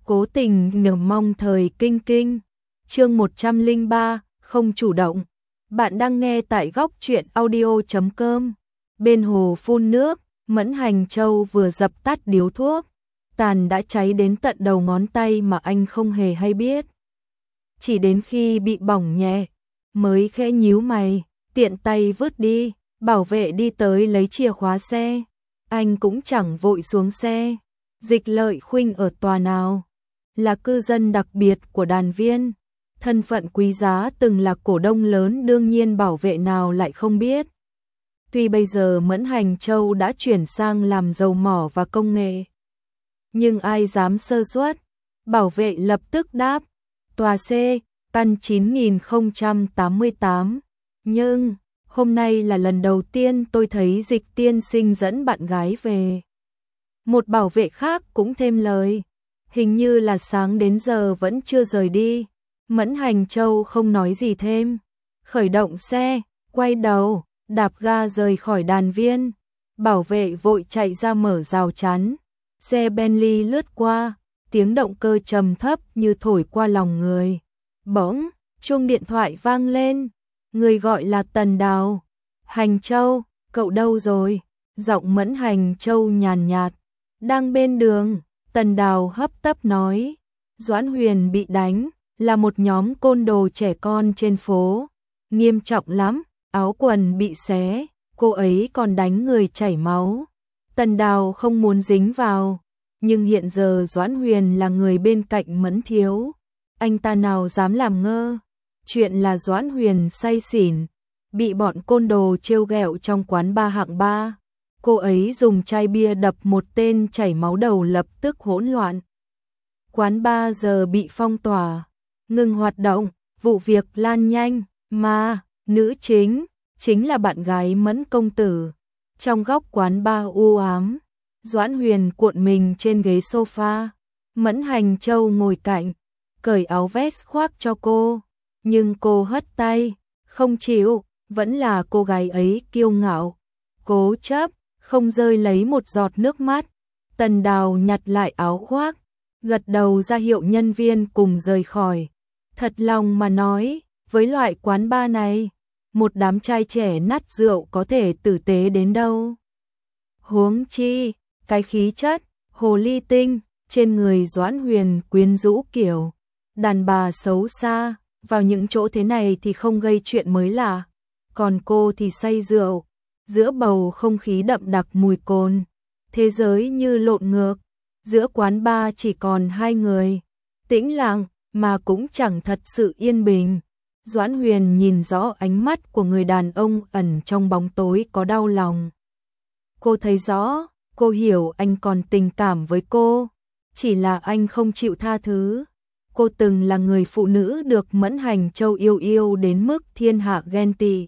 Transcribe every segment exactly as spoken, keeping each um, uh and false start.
Cố tình nhờ mong thời kinh kinh. Chương một trăm lẻ ba, không chủ động. Bạn đang nghe tại góc truyện audio chấm com. Bên hồ phun nước, Mẫn Hành Châu vừa dập tắt điếu thuốc, tàn đã cháy đến tận đầu ngón tay mà anh không hề hay biết. Chỉ đến khi bị bỏng nhẹ, mới khẽ nhíu mày, tiện tay vứt đi. Bảo vệ đi tới lấy chìa khóa xe, anh cũng chẳng vội xuống xe. Dịch Lợi Khuynh ở tòa nào? Là cư dân đặc biệt của đàn viên, thân phận quý giá, từng là cổ đông lớn, đương nhiên bảo vệ nào lại không biết. Tuy bây giờ Mẫn Hành Châu đã chuyển sang làm dầu mỏ và công nghệ, nhưng ai dám sơ suất. Bảo vệ lập tức đáp: tòa C, căn chín nghìn không trăm tám mươi tám. Nhưng hôm nay là lần đầu tiên tôi thấy Dịch tiên sinh dẫn bạn gái về. Một bảo vệ khác cũng thêm lời: hình như là sáng đến giờ vẫn chưa rời đi. Mẫn Hành Châu không nói gì thêm, khởi động xe, quay đầu, đạp ga rời khỏi đàn viên. Bảo vệ vội chạy ra mở rào chắn. Xe Bentley lướt qua, tiếng động cơ trầm thấp như thổi qua lòng người. Bỗng, chuông điện thoại vang lên. Người gọi là Tần Đào. Hành Châu, cậu đâu rồi? Giọng Mẫn Hành Châu nhàn nhạt. Đang bên đường. Tần Đào hấp tấp nói. Doãn Huyền bị đánh, là một nhóm côn đồ trẻ con trên phố. Nghiêm trọng lắm, áo quần bị xé, cô ấy còn đánh người chảy máu. Tần Đào không muốn dính vào, nhưng hiện giờ Doãn Huyền là người bên cạnh Mẫn thiếu, anh ta nào dám làm ngơ. Chuyện là Doãn Huyền say xỉn, bị bọn côn đồ trêu ghẹo trong quán ba hạng ba. Cô ấy dùng chai bia đập một tên chảy máu đầu, lập tức hỗn loạn. Quán ba giờ bị phong tỏa, ngừng hoạt động, vụ việc lan nhanh, mà nữ chính chính là bạn gái Mẫn công tử. Trong góc quán ba u ám, Doãn Huyền cuộn mình trên ghế sofa, Mẫn Hành Châu ngồi cạnh, cởi áo vest khoác cho cô, nhưng cô hất tay, không chịu. Vẫn là cô gái ấy kiêu ngạo, cố chấp, không rơi lấy một giọt nước mắt. Tần Đào nhặt lại áo khoác, gật đầu ra hiệu nhân viên cùng rời khỏi. Thật lòng mà nói, với loại quán bar này, một đám trai trẻ nát rượu có thể tử tế đến đâu. Huống chi, cái khí chất hồ ly tinh trên người Doãn Huyền quyến rũ kiểu đàn bà xấu xa, vào những chỗ thế này thì không gây chuyện mới lạ. Còn cô thì say rượu, giữa bầu không khí đậm đặc mùi cồn, thế giới như lộn ngược. Giữa quán bar chỉ còn hai người, tĩnh lặng mà cũng chẳng thật sự yên bình. Doãn Huyền nhìn rõ ánh mắt của người đàn ông ẩn trong bóng tối có đau lòng. Cô thấy rõ, cô hiểu anh còn tình cảm với cô, chỉ là anh không chịu tha thứ. Cô từng là người phụ nữ được Mẫn Hành Châu yêu yêu đến mức thiên hạ ghen tị.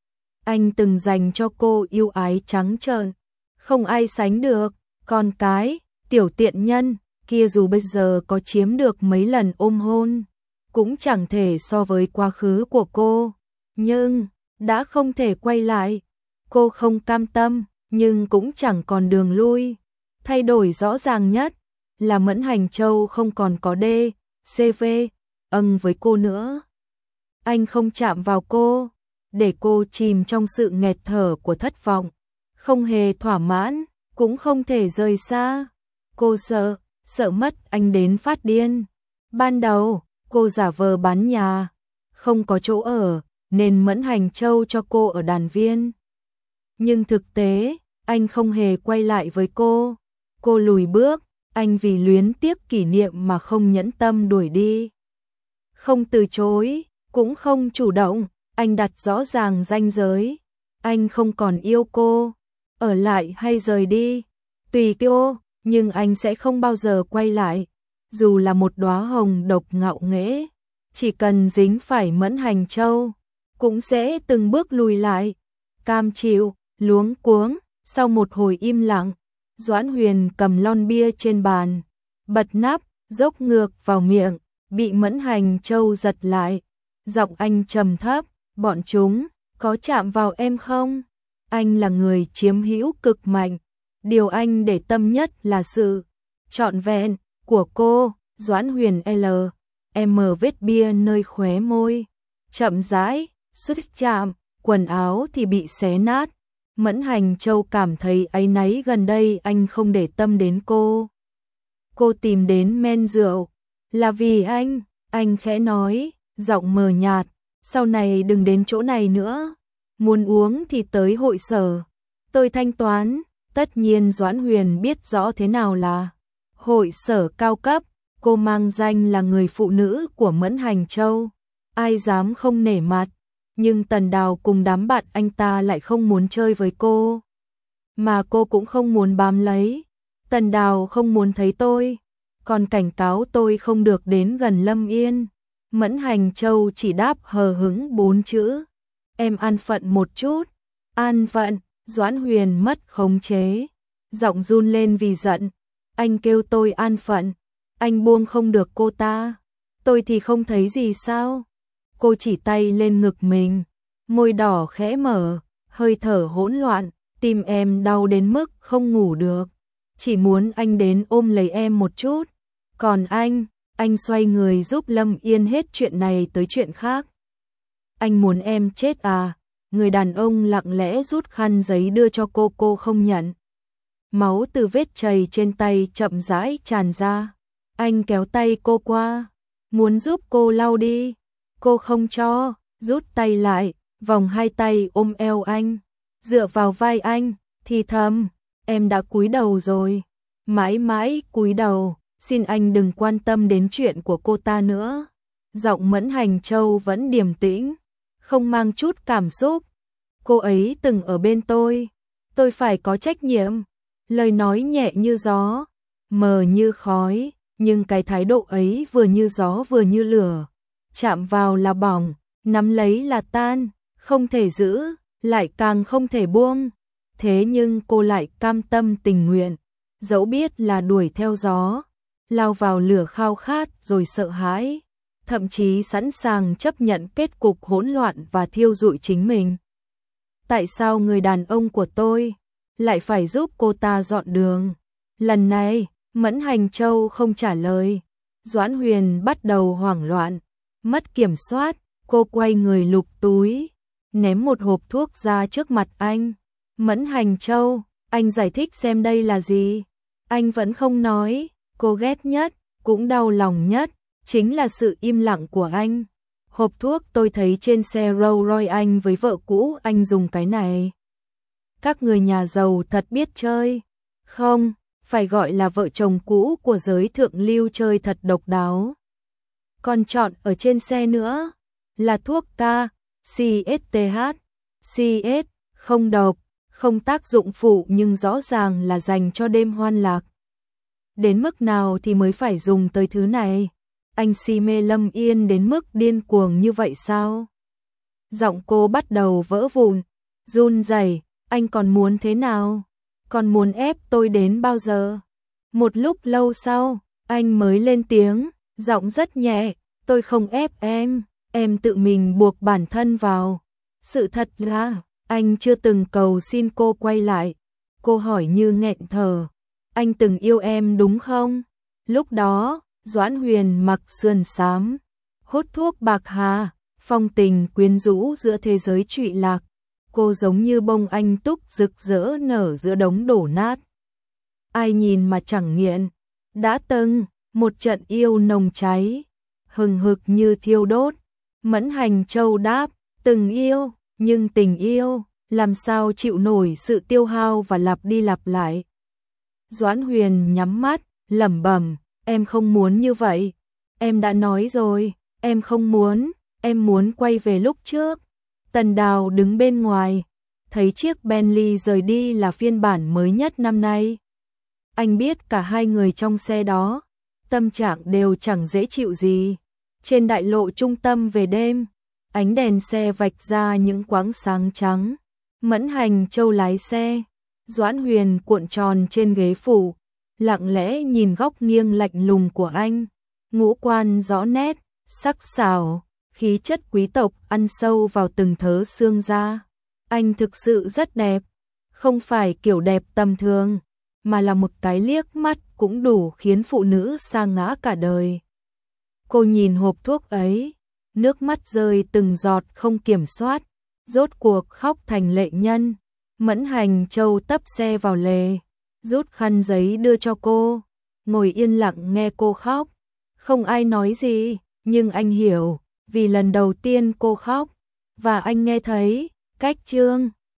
Anh từng dành cho cô yêu ái trắng trợn, không ai sánh được. Con cái, tiểu tiện nhân kia dù bây giờ có chiếm được mấy lần ôm hôn, cũng chẳng thể so với quá khứ của cô. Nhưng, đã không thể quay lại. Cô không cam tâm, nhưng cũng chẳng còn đường lui. Thay đổi rõ ràng nhất là Mẫn Hành Châu không còn có D, C V, âng với cô nữa. Anh không chạm vào cô, để cô chìm trong sự nghẹt thở của thất vọng. Không hề thỏa mãn, cũng không thể rời xa. Cô sợ, sợ mất anh đến phát điên. Ban đầu, cô giả vờ bán nhà, không có chỗ ở, nên Mẫn Hành Châu cho cô ở đàn viên. Nhưng thực tế, anh không hề quay lại với cô. Cô lùi bước, anh vì luyến tiếc kỷ niệm mà không nhẫn tâm đuổi đi. Không từ chối, cũng không chủ động, anh đặt rõ ràng ranh giới. Anh không còn yêu cô, ở lại hay rời đi, tùy cô, nhưng anh sẽ không bao giờ quay lại. Dù là một đóa hồng độc ngạo nghễ, chỉ cần dính phải Mẫn Hành Châu, cũng sẽ từng bước lùi lại. Cam chịu, luống cuống, sau một hồi im lặng, Doãn Huyền cầm lon bia trên bàn, bật nắp, dốc ngược vào miệng, bị Mẫn Hành Châu giật lại. Giọng anh trầm thấp, bọn chúng có chạm vào em không? Anh là người chiếm hữu cực mạnh, điều anh để tâm nhất là sự trọn vẹn của cô. Doãn Huyền L. M vết bia nơi khóe môi, chậm rãi, xuất chạm, quần áo thì bị xé nát. Mẫn Hành Châu cảm thấy áy náy, gần đây anh không để tâm đến cô. Cô tìm đến men rượu, là vì anh, anh khẽ nói, giọng mờ nhạt, sau này đừng đến chỗ này nữa, muốn uống thì tới hội sở, tôi thanh toán. Tất nhiên Doãn Huyền biết rõ thế nào là hội sở cao cấp, cô mang danh là người phụ nữ của Mẫn Hành Châu, ai dám không nể mặt, nhưng Tần Đào cùng đám bạn anh ta lại không muốn chơi với cô, mà cô cũng không muốn bám lấy. Tần Đào không muốn thấy tôi, còn cảnh cáo tôi không được đến gần Lâm Yên. Mẫn Hành Châu chỉ đáp hờ hững bốn chữ, em an phận một chút. An phận? Doãn Huyền mất khống chế, giọng run lên vì giận. Anh kêu tôi an phận, anh buông không được cô ta, tôi thì không thấy gì sao? Cô chỉ tay lên ngực mình, môi đỏ khẽ mở, hơi thở hỗn loạn, tim em đau đến mức không ngủ được, chỉ muốn anh đến ôm lấy em một chút. Còn anh, anh xoay người giúp Lâm Yên hết chuyện này tới chuyện khác. Anh muốn em chết à? Người đàn ông lặng lẽ rút khăn giấy đưa cho cô, cô không nhận. Máu từ vết chày trên tay chậm rãi tràn ra. Anh kéo tay cô qua, muốn giúp cô lau đi. Cô không cho, rút tay lại, vòng hai tay ôm eo anh, dựa vào vai anh, thì thầm, em đã cúi đầu rồi, mãi mãi cúi đầu, xin anh đừng quan tâm đến chuyện của cô ta nữa. Giọng Mẫn Hành Châu vẫn điềm tĩnh, không mang chút cảm xúc. Cô ấy từng ở bên tôi, tôi phải có trách nhiệm. Lời nói nhẹ như gió, mờ như khói, nhưng cái thái độ ấy vừa như gió vừa như lửa, chạm vào là bỏng, nắm lấy là tan, không thể giữ, lại càng không thể buông. Thế nhưng cô lại cam tâm tình nguyện, dẫu biết là đuổi theo gió, lao vào lửa khao khát rồi sợ hãi, thậm chí sẵn sàng chấp nhận kết cục hỗn loạn và thiêu rụi chính mình. Tại sao người đàn ông của tôi lại phải giúp cô ta dọn đường? Lần này, Mẫn Hành Châu không trả lời. Doãn Huyền bắt đầu hoảng loạn, mất kiểm soát, cô quay người lục túi, ném một hộp thuốc ra trước mặt anh. Mẫn Hành Châu, anh giải thích xem đây là gì? Anh vẫn không nói. Cô ghét nhất, cũng đau lòng nhất, chính là sự im lặng của anh. Hộp thuốc tôi thấy trên xe Rolls Royce anh với vợ cũ anh dùng cái này. Các người nhà giàu thật biết chơi. Không, phải gọi là vợ chồng cũ của giới thượng lưu chơi thật độc đáo. Còn chọn ở trên xe nữa là thuốc K, xê ét tê hát, xê ét, không độc, không tác dụng phụ nhưng rõ ràng là dành cho đêm hoan lạc. Đến mức nào thì mới phải dùng tới thứ này? Anh si mê Lâm Yên đến mức điên cuồng như vậy sao? Giọng cô bắt đầu vỡ vụn, run rẩy, anh còn muốn thế nào? Còn muốn ép tôi đến bao giờ? Một lúc lâu sau, anh mới lên tiếng, giọng rất nhẹ, tôi không ép em, em tự mình buộc bản thân vào. Sự thật là, anh chưa từng cầu xin cô quay lại. Cô hỏi như nghẹn thở, anh từng yêu em đúng không? Lúc đó, Doãn Huyền mặc sườn xám, hút thuốc bạc hà, phong tình quyến rũ giữa thế giới trụy lạc. Cô giống như bông anh túc rực rỡ nở giữa đống đổ nát. Ai nhìn mà chẳng nghiện. Đã từng, một trận yêu nồng cháy, hừng hực như thiêu đốt. Mẫn Hành Châu đáp, từng yêu, nhưng tình yêu, làm sao chịu nổi sự tiêu hao và lặp đi lặp lại. Doãn Huyền nhắm mắt, lẩm bẩm, em không muốn như vậy. Em đã nói rồi, em không muốn, em muốn quay về lúc trước. Tần Đào đứng bên ngoài, thấy chiếc Bentley rời đi là phiên bản mới nhất năm nay. Anh biết cả hai người trong xe đó, tâm trạng đều chẳng dễ chịu gì. Trên đại lộ trung tâm về đêm, ánh đèn xe vạch ra những quãng sáng trắng. Mẫn Hành Châu lái xe, Doãn Huyền cuộn tròn trên ghế phụ, lặng lẽ nhìn góc nghiêng lạnh lùng của anh. Ngũ quan rõ nét, sắc sảo, khí chất quý tộc ăn sâu vào từng thớ xương da. Anh thực sự rất đẹp, không phải kiểu đẹp tầm thường, mà là một cái liếc mắt cũng đủ khiến phụ nữ sa ngã cả đời. Cô nhìn hộp thuốc ấy, nước mắt rơi từng giọt không kiểm soát, rốt cuộc khóc thành lệ nhân. Mẫn Hành Châu tấp xe vào lề, rút khăn giấy đưa cho cô, ngồi yên lặng nghe cô khóc. Không ai nói gì, nhưng anh hiểu, vì lần đầu tiên cô khóc, và anh nghe thấy, cách Trương